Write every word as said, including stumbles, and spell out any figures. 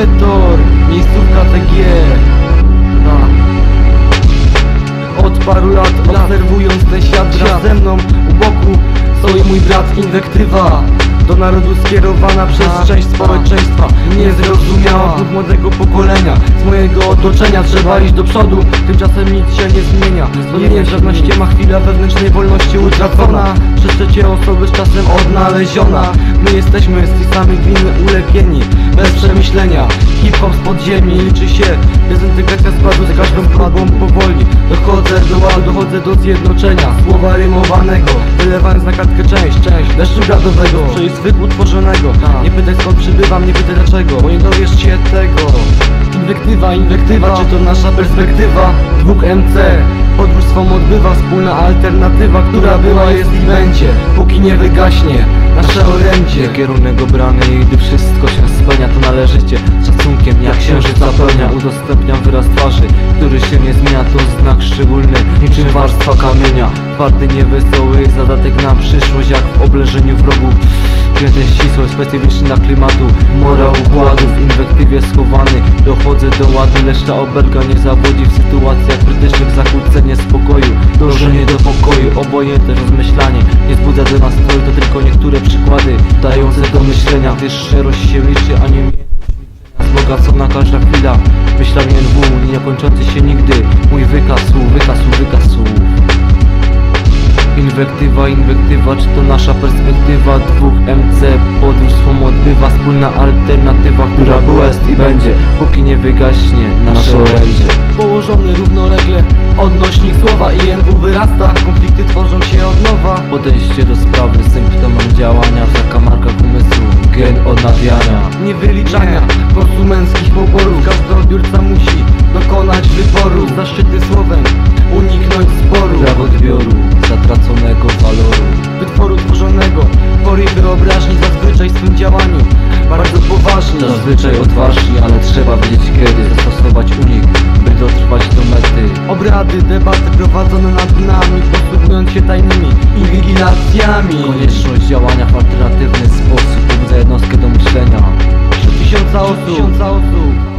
Predator, miejscówka T G. Na. Od paru lat obserwując ten świat wraz ze mną u boku stoi mój brat Inwektywa. Do narodu skierowana przez część społeczeństwa niezrozumiała duch młodego pokolenia. Z mojego otoczenia trzeba iść do przodu, tymczasem nic się nie zmienia. To nie jest żadna ściema, chwila wewnętrznej wolności utracona, przez trzecie osoby z czasem odnaleziona. My jesteśmy z tych samych glin ulepieni, bez przemyślenia. Hip-hop z podziemi, liczy się dezintegracja składu z każdą próbą powoli. Dochodzę do ładu, dochodzę do zjednoczenia słowa rymowanego, wylewając na kartkę część, część deszczu gradowego, przejść zwykł utworzonego. Nie pytaj skąd przybywam, nie pytaj dlaczego, bo nie dowiesz się tego. Inwektywa, inwektywa, czy to nasza perspektywa? Dwóch M C, podróż swą odbywa, wspólna alternatywa, która była, jest i będzie, póki nie wygaśnie nasze orędzie. Kierunek obrany i gdy wszystko się spełnia, to należycie z szacunkiem jak księżyc zapełnia. Udostępniam wyraz twarzy, który się nie zmienia, to znak szczególny, niczym warstwa kamienia. Twardy, niewesoły, zadatek na przyszłość, jak w oblężeniu wrogów. Piętę ścisłość, specyficzna klimatu, morał układu w inwektywie schowany. Dochodzę do ładu, lecz ta obelga nie zawodzi w sytuacjach krytycznych, zakłócenie spokoju, dążenie do pokoju, obojętne rozmyślanie nie wzbudza do nastroju, to tylko niektóre przykłady dające do myślenia, gdyż szczerość się liczy, a nie umiejętność wzbogacona każda chwila. Myślami N W, nie kończący się nigdy, mój wykaz słów, wykaz słów, wykaz słów. Inwektywa, inwektywa, czy to nasza perspektywa? Dwóch M C, podróż swą odbywa, wspólna alternatywa, która była, jest i będzie, póki nie wygaśnie nasze orędzie. Położony równolegle, odnośnik słowa i N W wyrasta, konflikty tworzą się od nowa. Podejście do sprawy, symptomem działania w zakamarkach umysłu, gen odnawiania, Niewyliczania konsumenckich poborów, każdy odbiorca musi dokonać wyboru. Zaszczyty słowem, uniknąć sporu, prawo odbioru, zatraconego waloru. wytworu tworzonego, pory wyobraźni zazwyczaj w swym działaniu bardzo poważni. Zazwyczaj odważni, ale trzeba wiedzieć kiedy zastosować unik, by dotrwać do mety. Obrady, debaty prowadzone nad nami, posługując się tajnymi inwigilacjami. Konieczność działania w alternatywny sposób pobudza jednostkę do myślenia. Trzy tysiące osób, tysiąca osób.